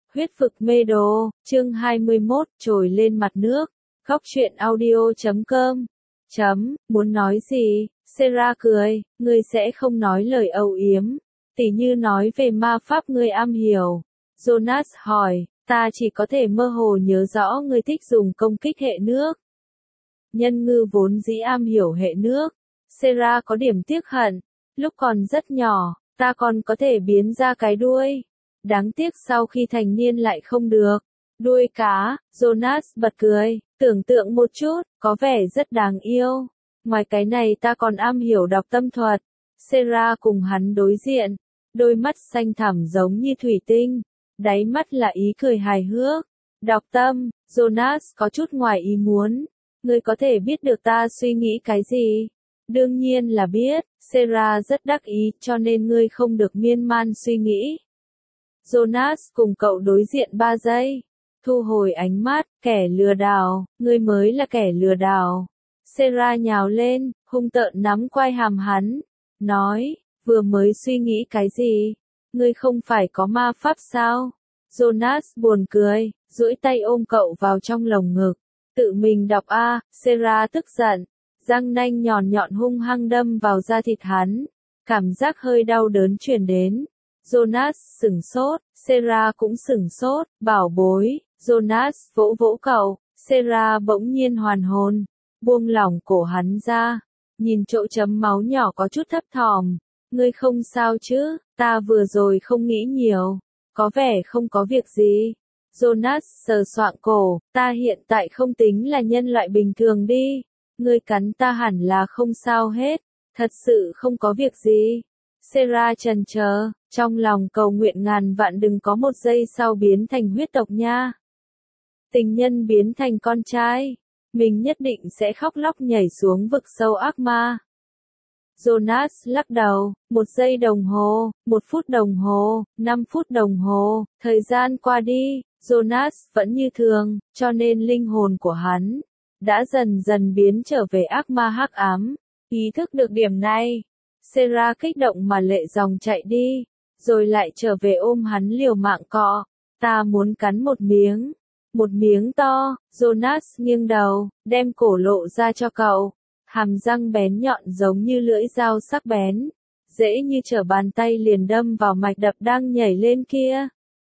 Huyết vực mê đồ, chương 21, trồi lên mặt nước. Góc truyện audio.com. Muốn nói gì? Sarah cười, ngươi sẽ không nói lời âu yếm. Tỉ như nói về ma pháp ngươi am hiểu. Jonas hỏi, ta chỉ có thể mơ hồ nhớ rõ ngươi thích dùng công kích hệ nước. Nhân ngư vốn dĩ am hiểu hệ nước. Sarah có điểm tiếc hận. Lúc còn rất nhỏ, ta còn có thể biến ra cái đuôi. Đáng tiếc sau khi thành niên lại không được. Đuôi cá, Jonas bật cười, tưởng tượng một chút, có vẻ rất đáng yêu. Ngoài cái này ta còn am hiểu đọc tâm thuật. Sarah cùng hắn đối diện, đôi mắt xanh thẳm giống như thủy tinh, đáy mắt là ý cười hài hước. Đọc tâm, Jonas có chút ngoài ý muốn. Ngươi có thể biết được ta suy nghĩ cái gì? Đương nhiên là biết, Sarah rất đắc ý, cho nên ngươi không được miên man suy nghĩ. Jonas cùng cậu đối diện 3 giây. Thu hồi ánh mắt, kẻ lừa đảo, ngươi mới là kẻ lừa đảo. Sarah nhào lên, hung tợn nắm quai hàm hắn. Nói, vừa mới suy nghĩ cái gì? Ngươi không phải có ma pháp sao? Jonas buồn cười, duỗi tay ôm cậu vào trong lồng ngực. Tự mình đọc a, Sarah tức giận. Răng nanh nhọn nhọn hung hăng đâm vào da thịt hắn. Cảm giác hơi đau đớn truyền đến. Jonas sửng sốt, Sarah cũng sửng sốt, bảo bối. Jonas vỗ vỗ cậu, Sarah bỗng nhiên hoàn hồn, buông lỏng cổ hắn ra, nhìn chỗ chấm máu nhỏ có chút thấp thỏm. Ngươi không sao chứ, ta vừa rồi không nghĩ nhiều, có vẻ không có việc gì. Jonas sờ soạng cổ, ta hiện tại không tính là nhân loại bình thường đi, ngươi cắn ta hẳn là không sao hết, thật sự không có việc gì. Sarah chần chờ, trong lòng cầu nguyện ngàn vạn đừng có một giây sau biến thành huyết tộc nha. Tình nhân biến thành con trai, mình nhất định sẽ khóc lóc nhảy xuống vực sâu ác ma. Jonas lắc đầu, 1 giây đồng hồ, 1 phút đồng hồ, 5 phút đồng hồ, thời gian qua đi, Jonas vẫn như thường, cho nên linh hồn của hắn đã dần dần biến trở về ác ma hắc ám. Ý thức được điểm này, Sarah kích động mà lệ dòng chạy đi, rồi lại trở về ôm hắn liều mạng cọ. Ta muốn cắn một miếng to. Jonas nghiêng đầu, đem cổ lộ ra cho cậu. Hàm răng bén nhọn giống như lưỡi dao sắc bén, dễ như trở bàn tay liền đâm vào mạch đập đang nhảy lên kia.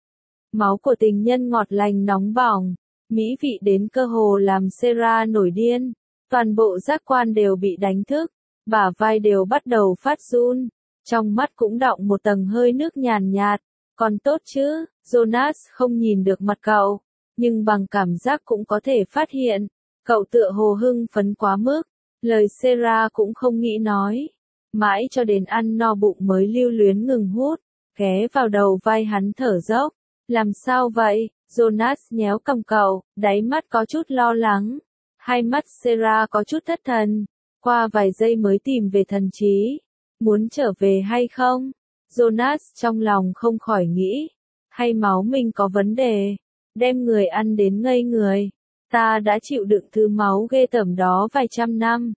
Máu của tình nhân ngọt lành nóng bỏng, mỹ vị đến cơ hồ làm Sarah nổi điên. Toàn bộ giác quan đều bị đánh thức, bả vai đều bắt đầu phát run, trong mắt cũng đọng một tầng hơi nước nhàn nhạt. Còn tốt chứ, Jonas không nhìn được mặt cậu, nhưng bằng cảm giác cũng có thể phát hiện, cậu tựa hồ hưng phấn quá mức. Lời Sarah cũng không nghĩ nói, mãi cho đến ăn no bụng mới lưu luyến ngừng hút, ghé vào đầu vai hắn thở dốc. Làm sao vậy? Jonas nhéo cằm cậu, đáy mắt có chút lo lắng. Hai mắt Sarah có chút thất thần, qua vài giây mới tìm về thần trí. Muốn trở về hay không? Jonas trong lòng không khỏi nghĩ, hay máu mình có vấn đề, đem người ăn đến ngây người. Ta đã chịu đựng thứ máu ghê tởm đó vài trăm năm.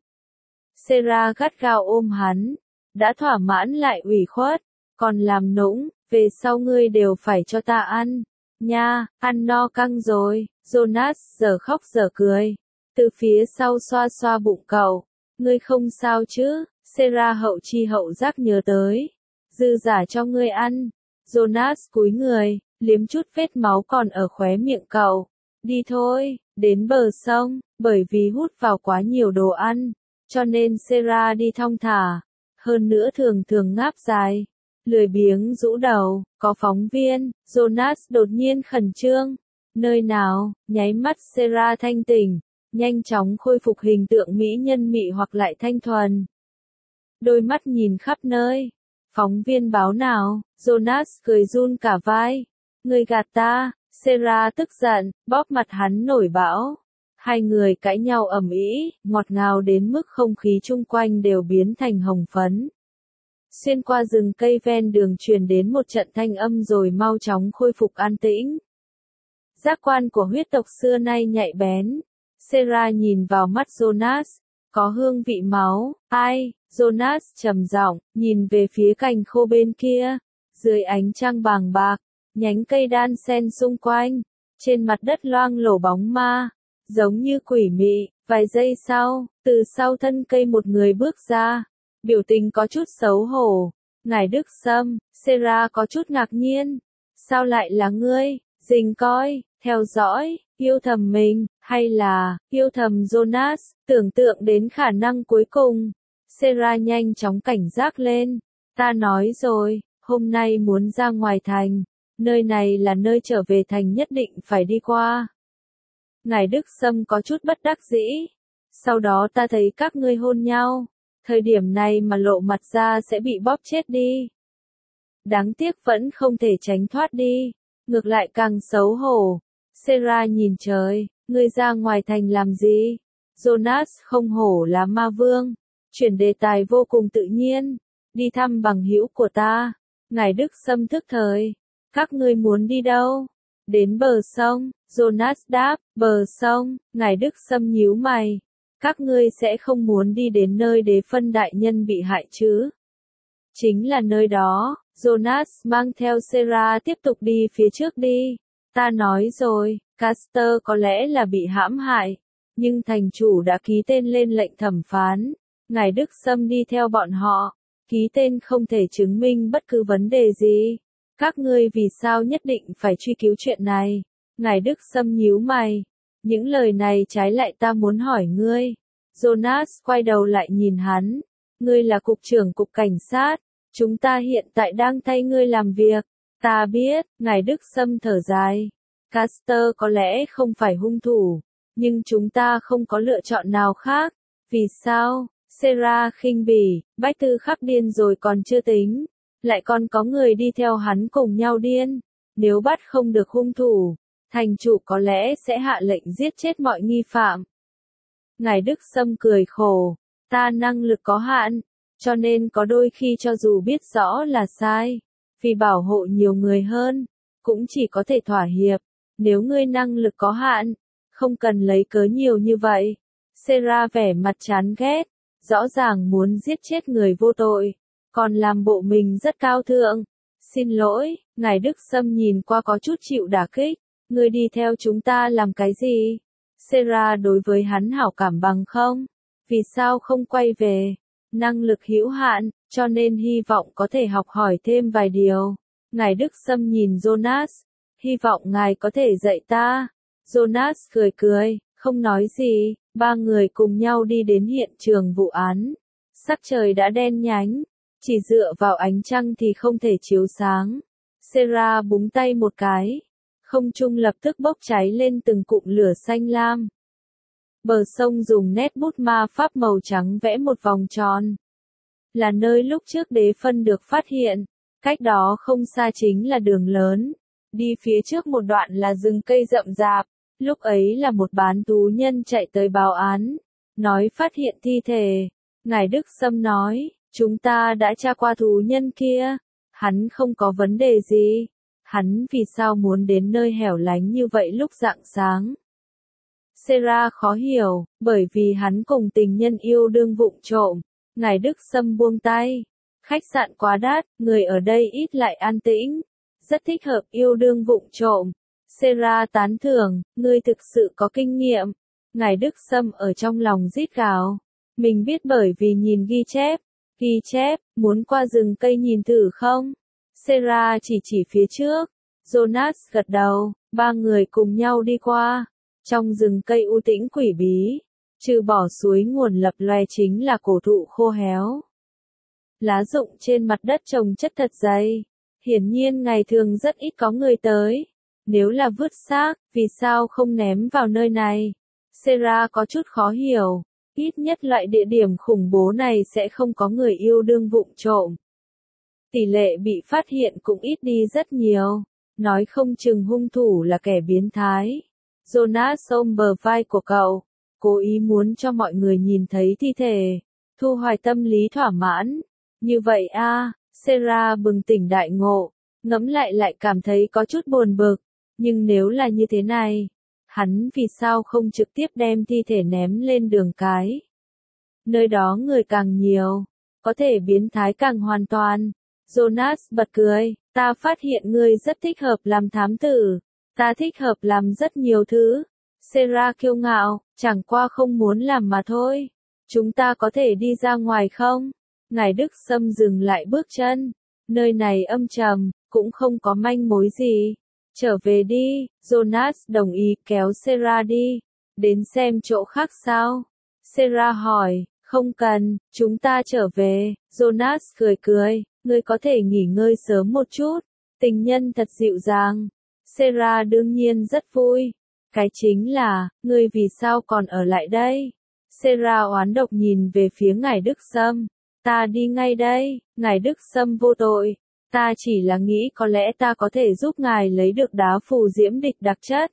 Sarah gắt gao ôm hắn, đã thỏa mãn lại ủy khuất, còn làm nũng, về sau ngươi đều phải cho ta ăn, nha, ăn no căng rồi. Jonas giờ khóc giờ cười, từ phía sau xoa xoa bụng cậu, ngươi không sao chứ? Sarah hậu chi hậu giác nhớ tới, dư giả cho ngươi ăn. Jonas cúi người, liếm chút vết máu còn ở khóe miệng cậu. Đi thôi, đến bờ sông, bởi vì hút vào quá nhiều đồ ăn, cho nên Sarah đi thong thả, hơn nữa thường thường ngáp dài, lười biếng rũ đầu. Có phóng viên. Jonas đột nhiên khẩn trương. Nơi nào? Nháy mắt Sarah thanh tỉnh, nhanh chóng khôi phục hình tượng mỹ nhân mị hoặc lại thanh thuần. Đôi mắt nhìn khắp nơi. Phóng viên báo nào? Jonas cười run cả vai. Ngươi gạt ta. Sarah tức giận, bóp mặt hắn nổi bão. Hai người cãi nhau ầm ĩ, ngọt ngào đến mức không khí chung quanh đều biến thành hồng phấn. Xuyên qua rừng cây ven đường truyền đến một trận thanh âm rồi mau chóng khôi phục an tĩnh. Giác quan của huyết tộc xưa nay nhạy bén. Sarah nhìn vào mắt Jonas, có hương vị máu. Ai? Jonas trầm giọng, nhìn về phía cành khô bên kia. Dưới ánh trăng bàng bạc, nhánh cây đan xen xung quanh, trên mặt đất loang lổ bóng ma, giống như quỷ mị. Vài giây sau, từ sau thân cây một người bước ra, biểu tình có chút xấu hổ. Ngài Đức Sâm, Sarah có chút ngạc nhiên. Sao lại là ngươi? Dình coi, theo dõi, yêu thầm mình, hay là, yêu thầm Jonas, tưởng tượng đến khả năng cuối cùng. Sarah nhanh chóng cảnh giác lên. Ta nói rồi, hôm nay muốn ra ngoài thành. Nơi này là nơi trở về thành nhất định phải đi qua. Ngài Đức Sâm có chút bất đắc dĩ. Sau đó ta thấy các ngươi hôn nhau. Thời điểm này mà lộ mặt ra sẽ bị bóp chết đi. Đáng tiếc vẫn không thể tránh thoát đi. Ngược lại càng xấu hổ. Sarah nhìn trời, ngươi ra ngoài thành làm gì? Jonas không hổ là ma vương. Chuyển đề tài vô cùng tự nhiên. Đi thăm bằng hữu của ta. Ngài Đức Sâm thức thời. Các ngươi muốn đi đâu? Đến bờ sông, Jonas đáp, bờ sông. Ngài Đức Sâm nhíu mày. Các ngươi sẽ không muốn đi đến nơi đế phân đại nhân bị hại chứ? Chính là nơi đó. Jonas mang theo Sarah tiếp tục đi phía trước đi. Ta nói rồi, Caster có lẽ là bị hãm hại, nhưng thành chủ đã ký tên lên lệnh thẩm phán. Ngài Đức Sâm đi theo bọn họ, ký tên không thể chứng minh bất cứ vấn đề gì. Các ngươi vì sao nhất định phải truy cứu chuyện này? Ngài Đức Sâm nhíu mày. Những lời này trái lại ta muốn hỏi ngươi. Jonas quay đầu lại nhìn hắn. Ngươi là cục trưởng cục cảnh sát. Chúng ta hiện tại đang thay ngươi làm việc. Ta biết, Ngài Đức Sâm thở dài. Caster có lẽ không phải hung thủ, nhưng chúng ta không có lựa chọn nào khác. Vì sao? Sarah khinh bỉ, Bách Tư Khắc điên rồi còn chưa tính. Lại còn có người đi theo hắn cùng nhau điên. Nếu bắt không được hung thủ, thành chủ có lẽ sẽ hạ lệnh giết chết mọi nghi phạm. Ngài Đức Sâm cười khổ. Ta năng lực có hạn, cho nên có đôi khi cho dù biết rõ là sai, vì bảo hộ nhiều người hơn, cũng chỉ có thể thỏa hiệp. Nếu ngươi năng lực có hạn, không cần lấy cớ nhiều như vậy. Sarah vẻ mặt chán ghét, rõ ràng muốn giết chết người vô tội, còn làm bộ mình rất cao thượng. Xin lỗi, Ngài Đức Sâm nhìn qua có chút chịu đả kích. Ngươi đi theo chúng ta làm cái gì? Sarah đối với hắn hảo cảm bằng không? Vì sao không quay về? Năng lực hữu hạn, cho nên hy vọng có thể học hỏi thêm vài điều. Ngài Đức Sâm nhìn Jonas. Hy vọng ngài có thể dạy ta. Jonas cười cười, không nói gì. Ba người cùng nhau đi đến hiện trường vụ án. Sắc trời đã đen nhánh, chỉ dựa vào ánh trăng thì không thể chiếu sáng. Sarah búng tay một cái, không trung lập tức bốc cháy lên từng cụm lửa xanh lam. Bờ sông dùng nét bút ma pháp màu trắng vẽ một vòng tròn. Là nơi lúc trước đế phân được phát hiện. Cách đó không xa chính là đường lớn. Đi phía trước một đoạn là rừng cây rậm rạp. Lúc ấy là một bán tù nhân chạy tới báo án, nói phát hiện thi thể. Ngài Đức Sâm nói, chúng ta đã tra qua tù nhân kia. Hắn không có vấn đề gì. Hắn vì sao muốn đến nơi hẻo lánh như vậy lúc rạng sáng? Sarah khó hiểu, bởi vì hắn cùng tình nhân yêu đương vụng trộm. Ngài Đức Sâm buông tay. Khách sạn quá đắt, người ở đây ít lại an tĩnh. Rất thích hợp yêu đương vụng trộm. Sarah tán thưởng, ngươi thực sự có kinh nghiệm. Ngài Đức Sâm ở trong lòng rít gào. Mình biết bởi vì nhìn ghi chép, muốn qua rừng cây nhìn thử không? Sarah chỉ phía trước. Jonas gật đầu, ba người cùng nhau đi qua. Trong rừng cây u tĩnh quỷ bí, trừ bỏ suối nguồn lập loè chính là cổ thụ khô héo. Lá rụng trên mặt đất trồng chất thật dày. Hiển nhiên ngày thường rất ít có người tới. Nếu là vứt xác, vì sao không ném vào nơi này? Sarah có chút khó hiểu. Ít nhất loại địa điểm khủng bố này sẽ không có người yêu đương vụng trộm. Tỷ lệ bị phát hiện cũng ít đi rất nhiều. Nói không chừng hung thủ là kẻ biến thái. Jonas ôm bờ vai của cậu, cố ý muốn cho mọi người nhìn thấy thi thể. Thu hoài tâm lý thỏa mãn. Như vậy Sarah bừng tỉnh đại ngộ. Ngẫm lại cảm thấy có chút buồn bực. Nhưng nếu là như thế này, hắn vì sao không trực tiếp đem thi thể ném lên đường cái? Nơi đó người càng nhiều, có thể biến thái càng hoàn toàn. Jonas bật cười, Ta phát hiện ngươi rất thích hợp làm thám tử. Ta thích hợp làm rất nhiều thứ. Sarah kiêu ngạo, chẳng qua không muốn làm mà thôi. Chúng ta có thể đi ra ngoài không? Ngài Đức Sâm dừng lại bước chân. Nơi này âm trầm, cũng không có manh mối gì. Trở về đi, Jonas đồng ý kéo Sarah đi. Đến xem chỗ khác sao? Sarah hỏi, không cần, chúng ta trở về. Jonas cười cười, ngươi có thể nghỉ ngơi sớm một chút. Tình nhân thật dịu dàng. Sarah đương nhiên rất vui. Cái chính là, ngươi vì sao còn ở lại đây? Sarah oán độc nhìn về phía ngài Đức Sâm. Ta đi ngay đây, ngài Đức Sâm vô tội. Ta chỉ là nghĩ có lẽ ta có thể giúp ngài lấy được đá phù diễm địch đặc chất.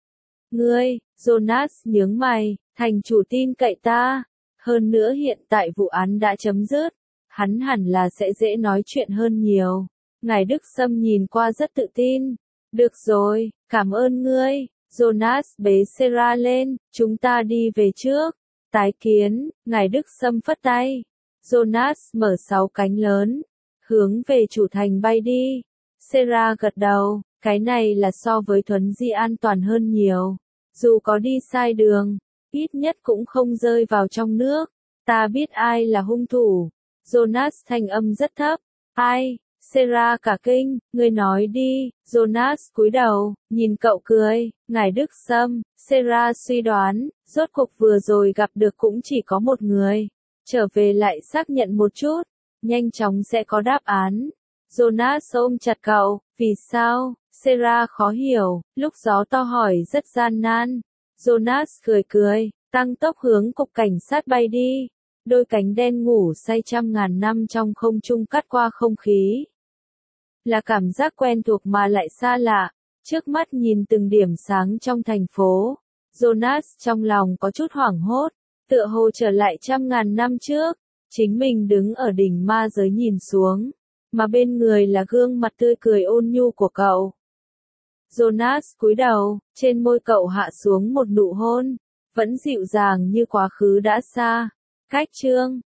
Ngươi, Jonas nhướng mày, thành chủ tin cậy ta. Hơn nữa hiện tại vụ án đã chấm dứt. Hắn hẳn là sẽ dễ nói chuyện hơn nhiều. Ngài Đức Sâm nhìn qua rất tự tin. Được rồi, cảm ơn ngươi. Jonas bế Sarah lên, chúng ta đi về trước. Tái kiến, ngài Đức Sâm phất tay. Jonas mở 6 cánh lớn, hướng về chủ thành bay đi. Sarah gật đầu, cái này là so với thuấn di an toàn hơn nhiều. Dù có đi sai đường, ít nhất cũng không rơi vào trong nước. Ta biết ai là hung thủ. Jonas thanh âm rất thấp. Ai? Sarah cả kinh, ngươi nói đi. Jonas cúi đầu, nhìn cậu cười. Ngài Đức Sâm, Sarah suy đoán, rốt cuộc vừa rồi gặp được cũng chỉ có một người. Trở về lại xác nhận một chút, nhanh chóng sẽ có đáp án. Jonas ôm chặt cậu, vì sao? Sarah khó hiểu, lúc gió to hỏi rất gian nan. Jonas cười cười, tăng tốc hướng cục cảnh sát bay đi. Đôi cánh đen ngủ say trăm ngàn năm trong không trung cắt qua không khí. Là cảm giác quen thuộc mà lại xa lạ, trước mắt nhìn từng điểm sáng trong thành phố. Jonas trong lòng có chút hoảng hốt, tựa hồ trở lại trăm ngàn năm trước. Chính mình đứng ở đỉnh ma giới nhìn xuống, mà bên người là gương mặt tươi cười ôn nhu của cậu. Jonas cúi đầu, trên môi cậu hạ xuống một nụ hôn, vẫn dịu dàng như quá khứ đã xa. Cách chương